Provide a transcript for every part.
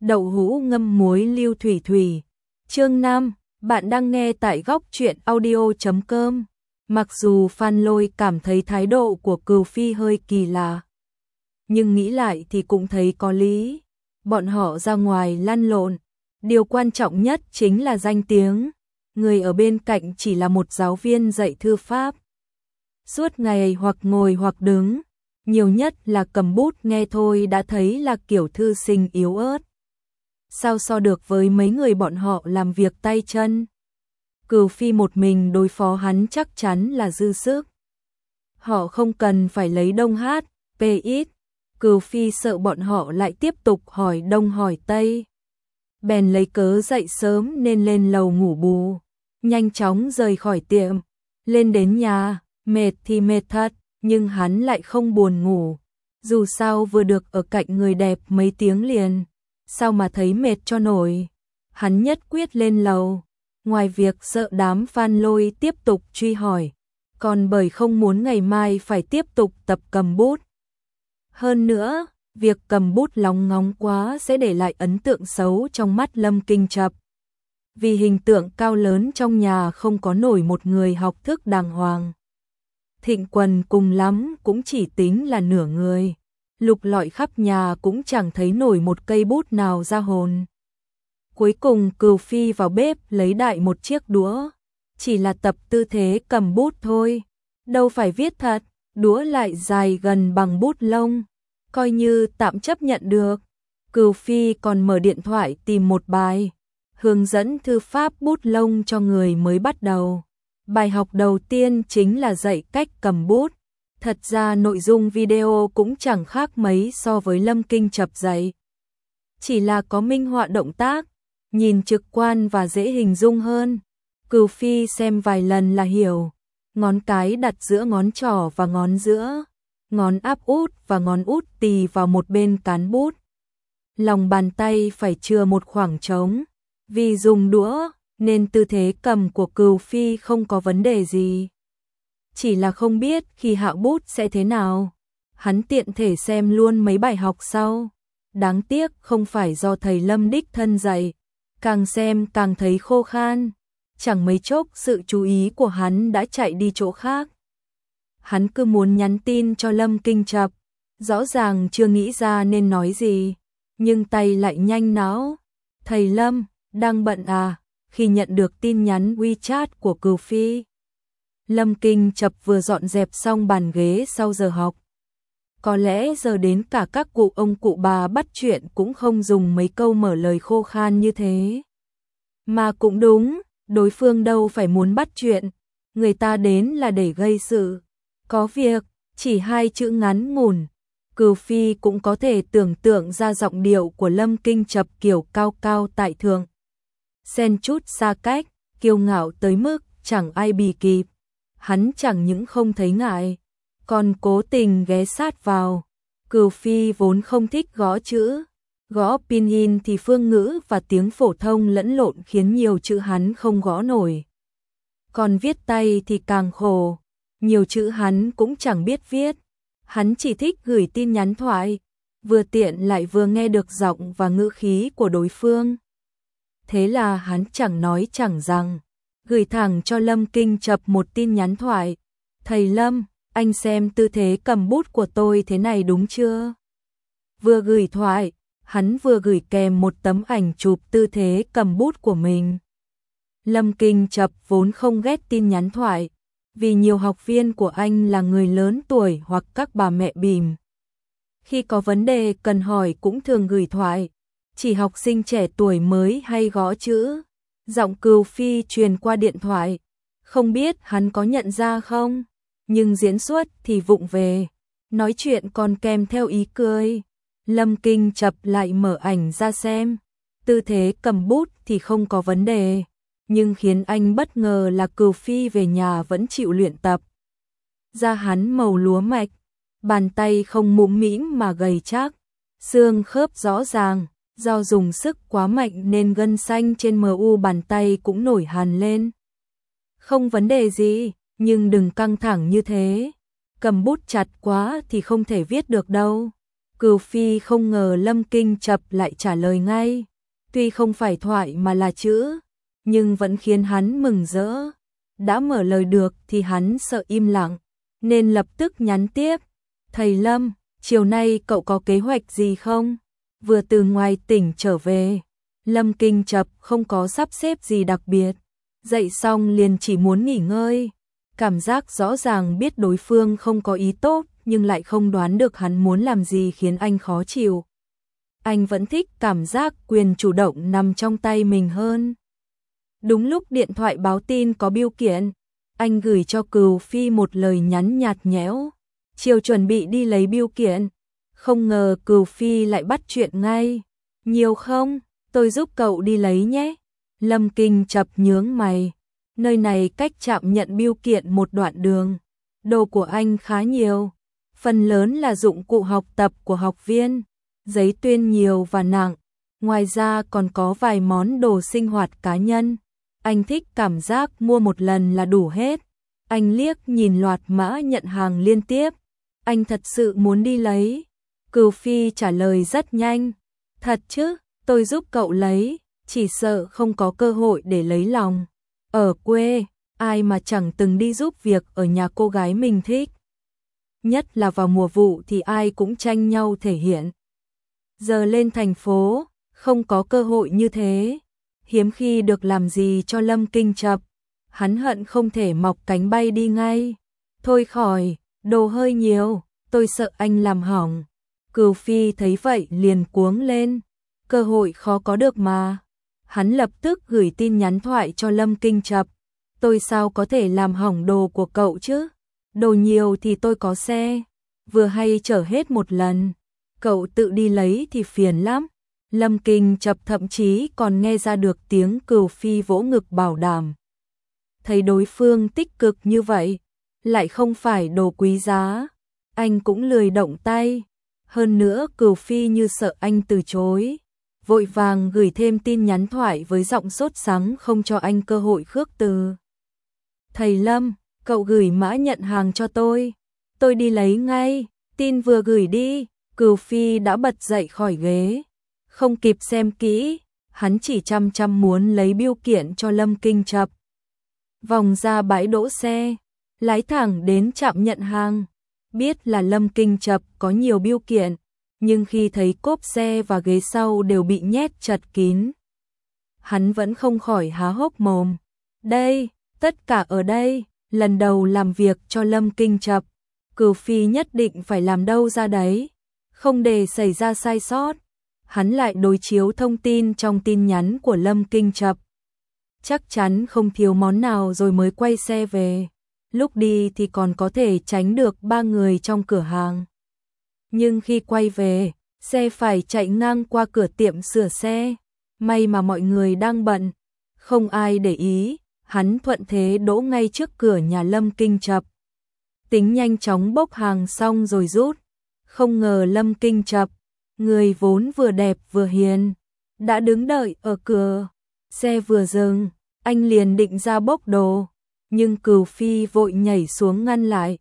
Đậu hũ ngâm muối lưu thủy thủy. Chương 5, bạn đang nghe tại góc truyện audio.com. Mặc dù Phan Lôi cảm thấy thái độ của Cừu Phi hơi kỳ lạ, nhưng nghĩ lại thì cũng thấy có lý. Bọn họ ra ngoài lăn lộn, điều quan trọng nhất chính là danh tiếng. Người ở bên cạnh chỉ là một giáo viên dạy thư pháp. Suốt ngày hoặc ngồi hoặc đứng, nhiều nhất là cầm bút nghe thôi đã thấy là kiểu thư sinh yếu ớt. Sao so được với mấy người bọn họ làm việc tay chân. Cừu Phi một mình đối phó hắn chắc chắn là dư sức. Họ không cần phải lấy đông hát, ít. Cừu Phi sợ bọn họ lại tiếp tục hỏi đông hỏi tây. Bèn lấy cớ dậy sớm nên lên lầu ngủ bù. Nhanh chóng rời khỏi tiệm. Lên đến nhà, mệt thì mệt thật, nhưng hắn lại không buồn ngủ. Dù sao vừa được ở cạnh người đẹp mấy tiếng liền, sao mà thấy mệt cho nổi. Hắn nhất quyết lên lầu. Ngoài việc sợ đám Phan Lôi tiếp tục truy hỏi, còn bởi không muốn ngày mai phải tiếp tục tập cầm bút. Hơn nữa, việc cầm bút lóng ngóng quá sẽ để lại ấn tượng xấu trong mắt Lâm Kinh Chập. Vì hình tượng cao lớn trong nhà không có nổi một người học thức đàng hoàng. Thịnh Quần cùng lắm cũng chỉ tính là nửa người. Lục lọi khắp nhà cũng chẳng thấy nổi một cây bút nào ra hồn. Cuối cùng Cừu Phi vào bếp lấy đại một chiếc đũa. Chỉ là tập tư thế cầm bút thôi. Đâu phải viết thật, đũa lại dài gần bằng bút lông. Coi như tạm chấp nhận được. Cừu Phi còn mở điện thoại tìm một bài hướng dẫn thư pháp bút lông cho người mới bắt đầu. Bài học đầu tiên chính là dạy cách cầm bút. Thật ra nội dung video cũng chẳng khác mấy so với Lâm Kinh Chập dạy. Chỉ là có minh họa động tác, nhìn trực quan và dễ hình dung hơn. Cừu Phi xem vài lần là hiểu. Ngón cái đặt giữa ngón trỏ và ngón giữa, ngón áp út và ngón út tì vào một bên cán bút. Lòng bàn tay phải chừa một khoảng trống. Vì dùng đũa nên tư thế cầm của Cừu Phi không có vấn đề gì. Chỉ là không biết khi hạ bút sẽ thế nào. Hắn tiện thể xem luôn mấy bài học sau. Đáng tiếc không phải do thầy Lâm đích thân dạy. Càng xem càng thấy khô khan. Chẳng mấy chốc sự chú ý của hắn đã chạy đi chỗ khác. Hắn cứ muốn nhắn tin cho Lâm Kinh Chập. Rõ ràng chưa nghĩ ra nên nói gì. Nhưng tay lại nhanh não. Thầy Lâm, đang bận à? Khi nhận được tin nhắn WeChat của Cừu Phi, Lâm Kinh Chập vừa dọn dẹp xong bàn ghế sau giờ học. Có lẽ giờ đến cả các cụ ông cụ bà bắt chuyện cũng không dùng mấy câu mở lời khô khan như thế. Mà cũng đúng, đối phương đâu phải muốn bắt chuyện, người ta đến là để gây sự. Có việc, chỉ hai chữ ngắn ngủn, Cừu Phi cũng có thể tưởng tượng ra giọng điệu của Lâm Kinh Chập kiểu cao cao tại thượng. Xen chút xa cách, kiêu ngạo tới mức chẳng ai bì kịp. Hắn chẳng những không thấy ngại, còn cố tình ghé sát vào. Cừu Phi vốn không thích gõ chữ. Gõ pinyin thì phương ngữ và tiếng phổ thông lẫn lộn khiến nhiều chữ hắn không gõ nổi. Còn viết tay thì càng khổ. Nhiều chữ hắn cũng chẳng biết viết. Hắn chỉ thích gửi tin nhắn thoại. Vừa tiện lại vừa nghe được giọng và ngữ khí của đối phương. Thế là hắn chẳng nói chẳng rằng, gửi thẳng cho Lâm Kinh Chập một tin nhắn thoại. Thầy Lâm, anh xem tư thế cầm bút của tôi thế này đúng chưa? Vừa gửi thoại, hắn vừa gửi kèm một tấm ảnh chụp tư thế cầm bút của mình. Lâm Kinh Chập vốn không ghét tin nhắn thoại, vì nhiều học viên của anh là người lớn tuổi hoặc các bà mẹ bỉm. Khi có vấn đề cần hỏi cũng thường gửi thoại. Chỉ học sinh trẻ tuổi mới hay gõ chữ. Giọng Cừu Phi truyền qua điện thoại. Không biết hắn có nhận ra không? Nhưng diễn xuất thì vụng về. Nói chuyện còn kèm theo ý cười. Lâm Kinh Chập lại mở ảnh ra xem. Tư thế cầm bút thì không có vấn đề. Nhưng khiến anh bất ngờ là Cừu Phi về nhà vẫn chịu luyện tập. Da hắn màu lúa mạch. Bàn tay không mũm mĩm mà gầy chắc. Xương khớp rõ ràng. Do dùng sức quá mạnh nên gân xanh trên mu bàn tay cũng nổi hằn lên. Không vấn đề gì, nhưng đừng căng thẳng như thế. Cầm bút chặt quá thì không thể viết được đâu. Cửu Phi không ngờ Lâm Kinh Chập lại trả lời ngay, tuy không phải thoại mà là chữ, nhưng vẫn khiến hắn mừng rỡ. Đã mở lời được thì hắn sợ im lặng, nên lập tức nhắn tiếp, thầy Lâm, chiều nay cậu có kế hoạch gì không? Vừa từ ngoài tỉnh trở về, Lâm Kinh Chập không có sắp xếp gì đặc biệt, dậy xong liền chỉ muốn nghỉ ngơi. Cảm giác rõ ràng biết đối phương không có ý tốt, nhưng lại không đoán được hắn muốn làm gì khiến anh khó chịu. Anh vẫn thích cảm giác quyền chủ động nằm trong tay mình hơn. Đúng lúc điện thoại báo tin có bưu kiện, anh gửi cho Cửu Phi một lời nhắn nhạt nhẽo, chiều chuẩn bị đi lấy bưu kiện. Không ngờ Cửu Phi lại bắt chuyện ngay, nhiều không, tôi giúp cậu đi lấy nhé. Lâm Kinh Chập nhướng mày, nơi này cách trạm nhận bưu kiện một đoạn đường, đồ của anh khá nhiều, phần lớn là dụng cụ học tập của học viên, giấy tuyên nhiều và nặng, ngoài ra còn có vài món đồ sinh hoạt cá nhân. Anh thích cảm giác mua một lần là đủ hết. Anh liếc nhìn loạt mã nhận hàng liên tiếp, anh thật sự muốn đi lấy. Cửu Phi trả lời rất nhanh, thật chứ, tôi giúp cậu lấy, chỉ sợ không có cơ hội để lấy lòng. Ở quê, ai mà chẳng từng đi giúp việc ở nhà cô gái mình thích. Nhất là vào mùa vụ thì ai cũng tranh nhau thể hiện. Giờ lên thành phố, không có cơ hội như thế. Hiếm khi được làm gì cho Lâm Kinh Chập, hắn hận không thể mọc cánh bay đi ngay. Thôi khỏi, đồ hơi nhiều, tôi sợ anh làm hỏng. Cửu Phi thấy vậy liền cuống lên, cơ hội khó có được mà. Hắn lập tức gửi tin nhắn thoại cho Lâm Kinh Chập, tôi sao có thể làm hỏng đồ của cậu chứ? Đồ nhiều thì tôi có xe, vừa hay chở hết một lần, cậu tự đi lấy thì phiền lắm. Lâm Kinh Chập thậm chí còn nghe ra được tiếng Cửu Phi vỗ ngực bảo đảm. Thấy đối phương tích cực như vậy, lại không phải đồ quý giá, anh cũng lười động tay. Hơn nữa Cửu Phi như sợ anh từ chối, vội vàng gửi thêm tin nhắn thoại với giọng sốt sắng không cho anh cơ hội khước từ. Thầy Lâm, cậu gửi mã nhận hàng cho tôi đi lấy ngay. Tin vừa gửi đi, Cửu Phi đã bật dậy khỏi ghế. Không kịp xem kỹ, hắn chỉ chăm chăm muốn lấy bưu kiện cho Lâm Kinh Chập. Vòng ra bãi đỗ xe, lái thẳng đến trạm nhận hàng. Biết là Lâm Kinh Chập có nhiều bưu kiện, nhưng khi thấy cốp xe và ghế sau đều bị nhét chật kín, hắn vẫn không khỏi há hốc mồm. Đây, tất cả ở đây, lần đầu làm việc cho Lâm Kinh Chập, Cửu Phi nhất định phải làm đâu ra đấy, không để xảy ra sai sót. Hắn lại đối chiếu thông tin trong tin nhắn của Lâm Kinh Chập. Chắc chắn không thiếu món nào rồi mới quay xe về. Lúc đi thì còn có thể tránh được 3 người trong cửa hàng. Nhưng khi quay về, xe phải chạy ngang qua cửa tiệm sửa xe. May mà mọi người đang bận, không ai để ý, hắn thuận thế đỗ ngay trước cửa nhà Lâm Kinh Chập. Tính nhanh chóng bốc hàng xong rồi rút. Không ngờ Lâm Kinh Chập, người vốn vừa đẹp vừa hiền, đã đứng đợi ở cửa. Xe vừa dừng, anh liền định ra bốc đồ, nhưng Cửu Phi vội nhảy xuống ngăn lại.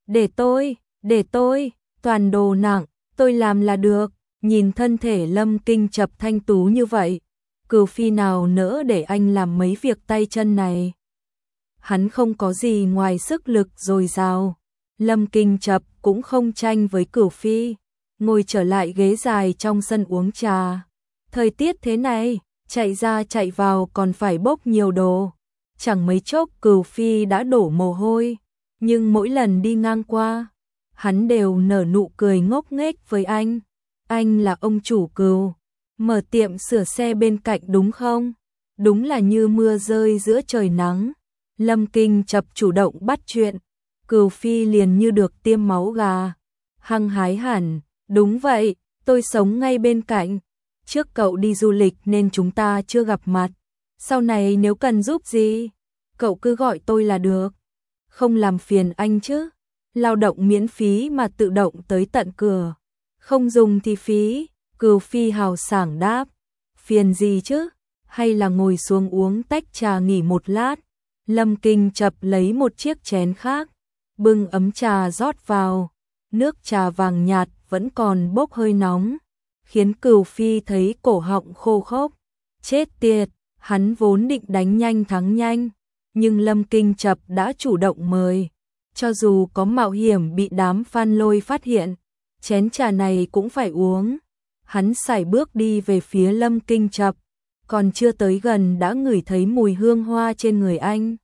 Để tôi, toàn đồ nặng, tôi làm là được. Nhìn thân thể Lâm Kinh Chập thanh tú như vậy, Cửu Phi nào nỡ để anh làm mấy việc tay chân này. Hắn không có gì ngoài sức lực dồi dào. Lâm Kinh Chập cũng không tranh với Cửu Phi, ngồi trở lại ghế dài trong sân uống trà. Thời tiết thế này, chạy ra chạy vào còn phải bốc nhiều đồ. Chẳng mấy chốc Cửu Phi đã đổ mồ hôi, nhưng mỗi lần đi ngang qua, hắn đều nở nụ cười ngốc nghếch với anh. Anh là ông chủ Cửu, mở tiệm sửa xe bên cạnh đúng không? Đúng là như mưa rơi giữa trời nắng. Lâm Kinh Chập chủ động bắt chuyện, Cửu Phi liền như được tiêm máu gà, hăng hái hẳn. Đúng vậy, tôi sống ngay bên cạnh. Trước cậu đi du lịch nên chúng ta chưa gặp mặt. Sau này nếu cần giúp gì, cậu cứ gọi tôi là được. Không làm phiền anh chứ. Lao động miễn phí mà tự động tới tận cửa. Không dùng thì phí. Cửu Phi hào sảng đáp. Phiền gì chứ? Hay là ngồi xuống uống tách trà nghỉ một lát. Lâm Kinh Chập lấy một chiếc chén khác, bưng ấm trà rót vào. Nước trà vàng nhạt vẫn còn bốc hơi nóng, khiến Cửu Phi thấy cổ họng khô khốc. Chết tiệt, hắn vốn định đánh nhanh thắng nhanh, nhưng Lâm Kinh Chập đã chủ động mời. Cho dù có mạo hiểm bị đám Phan Lôi phát hiện, chén trà này cũng phải uống. Hắn sải bước đi về phía Lâm Kinh Chập, còn chưa tới gần đã ngửi thấy mùi hương hoa trên người anh.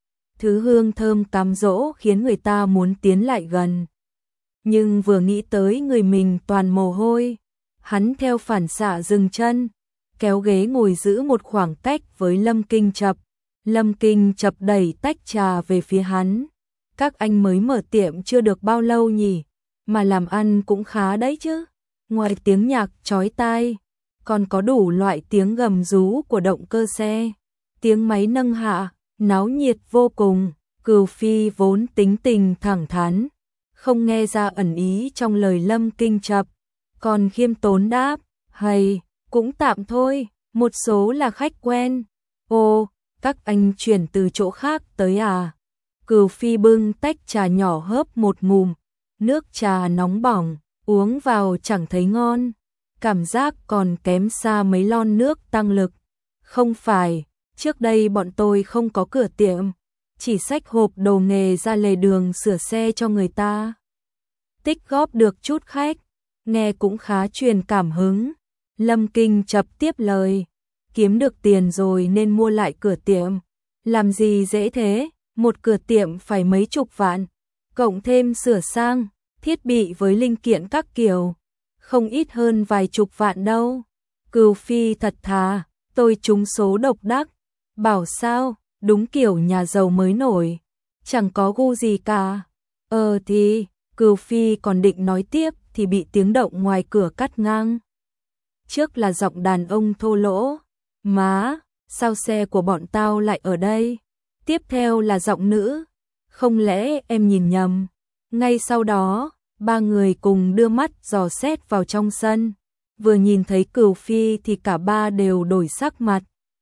Thứ hương thơm cám dỗ khiến người ta muốn tiến lại gần. Nhưng vừa nghĩ tới người mình toàn mồ hôi, hắn theo phản xạ dừng chân, kéo ghế ngồi giữ một khoảng cách với Lâm Kinh Chập. Lâm Kinh Chập đẩy tách trà về phía hắn. Các anh mới mở tiệm chưa được bao lâu nhỉ, mà làm ăn cũng khá đấy chứ. Ngoài tiếng nhạc chói tai, còn có đủ loại tiếng gầm rú của động cơ xe, tiếng máy nâng hạ, náo nhiệt vô cùng. Cửu Phi vốn tính tình thẳng thắn, không nghe ra ẩn ý trong lời Lâm Kinh Chập, còn khiêm tốn đáp, hay, cũng tạm thôi, một số là khách quen. Ồ, các anh chuyển từ chỗ khác tới à? Cửu Phi bưng tách trà nhỏ hớp một ngụm, nước trà nóng bỏng, uống vào chẳng thấy ngon, cảm giác còn kém xa mấy lon nước tăng lực. Không phải, trước đây bọn tôi không có cửa tiệm, chỉ xách hộp đồ nghề ra lề đường sửa xe cho người ta. Tích góp được chút khách, nghe cũng khá truyền cảm hứng. Lâm Kinh Chập tiếp lời, kiếm được tiền rồi nên mua lại cửa tiệm. Làm gì dễ thế, một cửa tiệm phải mấy chục vạn, cộng thêm sửa sang, thiết bị với linh kiện các kiểu, không ít hơn vài chục vạn đâu. Cửu Phi thật thà, tôi trúng số độc đắc. Bảo sao, đúng kiểu nhà giàu mới nổi, chẳng có gu gì cả. Thì, Cửu Phi còn định nói tiếp thì bị tiếng động ngoài cửa cắt ngang. Trước là giọng đàn ông thô lỗ, má, sao xe của bọn tao lại ở đây? Tiếp theo là giọng nữ, không lẽ em nhìn nhầm? Ngay sau đó, ba người cùng đưa mắt dò xét vào trong sân. Vừa nhìn thấy Cửu Phi thì cả ba đều đổi sắc mặt.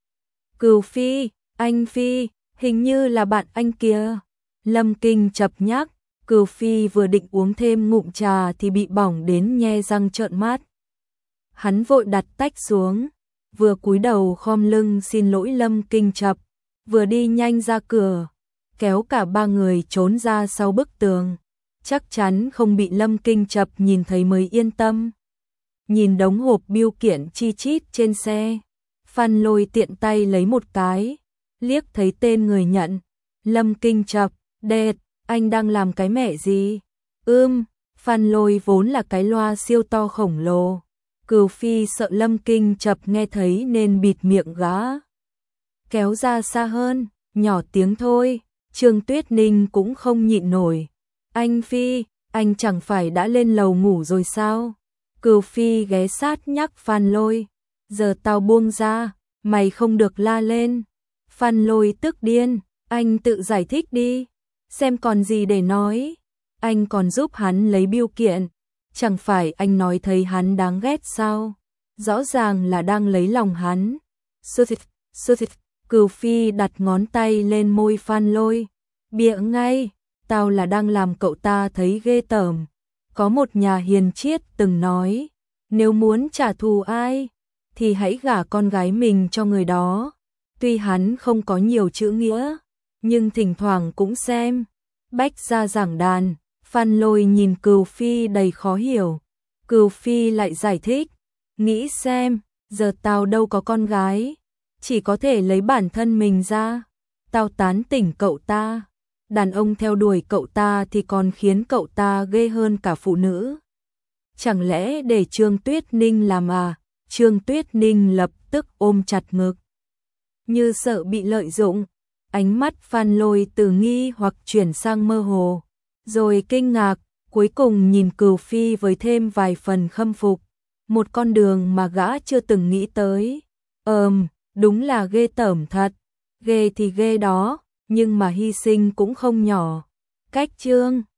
Cửu Phi, anh Phi, hình như là bạn anh kia. Lâm Kinh Chập nhắc, Cửu Phi vừa định uống thêm ngụm trà thì bị bỏng đến nhe răng trợn mắt. Hắn vội đặt tách xuống, vừa cúi đầu khom lưng xin lỗi Lâm Kinh Chập, vừa đi nhanh ra cửa, kéo cả ba người trốn ra sau bức tường. Chắc chắn không bị Lâm Kinh Chập nhìn thấy mới yên tâm. Nhìn đống hộp bưu kiện chi chít trên xe, Phan Lôi tiện tay lấy một cái, liếc thấy tên người nhận. Lâm Kinh Chập, đệt, anh đang làm cái mẹ gì? Phan Lôi vốn là cái loa siêu to khổng lồ. Cửu Phi sợ Lâm Kinh Chập nghe thấy nên bịt miệng gã. Kéo ra xa hơn, nhỏ tiếng thôi. Trương Tuyết Ninh cũng không nhịn nổi. Anh Phi, anh chẳng phải đã lên lầu ngủ rồi sao? Cửu Phi ghé sát nhắc Phan Lôi. Giờ tao buông ra, mày không được la lên. Phan Lôi tức điên, anh tự giải thích đi, xem còn gì để nói. Anh còn giúp hắn lấy bưu kiện, chẳng phải anh nói thấy hắn đáng ghét sao? Rõ ràng là đang lấy lòng hắn. Sư thịt, Cửu Phi đặt ngón tay lên môi Phan Lôi. Bịa ngay, tao là đang làm cậu ta thấy ghê tởm. Có một nhà hiền triết từng nói, nếu muốn trả thù ai, thì hãy gả con gái mình cho người đó. Tuy hắn không có nhiều chữ nghĩa, nhưng thỉnh thoảng cũng xem. Bách ra giảng đàn, Phan Lôi nhìn Cửu Phi đầy khó hiểu. Cửu Phi lại giải thích, nghĩ xem, giờ tao đâu có con gái, chỉ có thể lấy bản thân mình ra. Tao tán tỉnh cậu ta, đàn ông theo đuổi cậu ta thì còn khiến cậu ta ghê hơn cả phụ nữ. Chẳng lẽ để Trương Tuyết Ninh làm à? Trương Tuyết Ninh lập tức ôm chặt ngực, như sợ bị lợi dụng. Ánh mắt Phan Lôi từ nghi hoặc chuyển sang mơ hồ, rồi kinh ngạc, cuối cùng nhìn Cửu Phi với thêm vài phần khâm phục. Một con đường mà gã chưa từng nghĩ tới. Đúng là ghê tởm thật. Ghê thì ghê đó, nhưng mà hy sinh cũng không nhỏ. Cách chương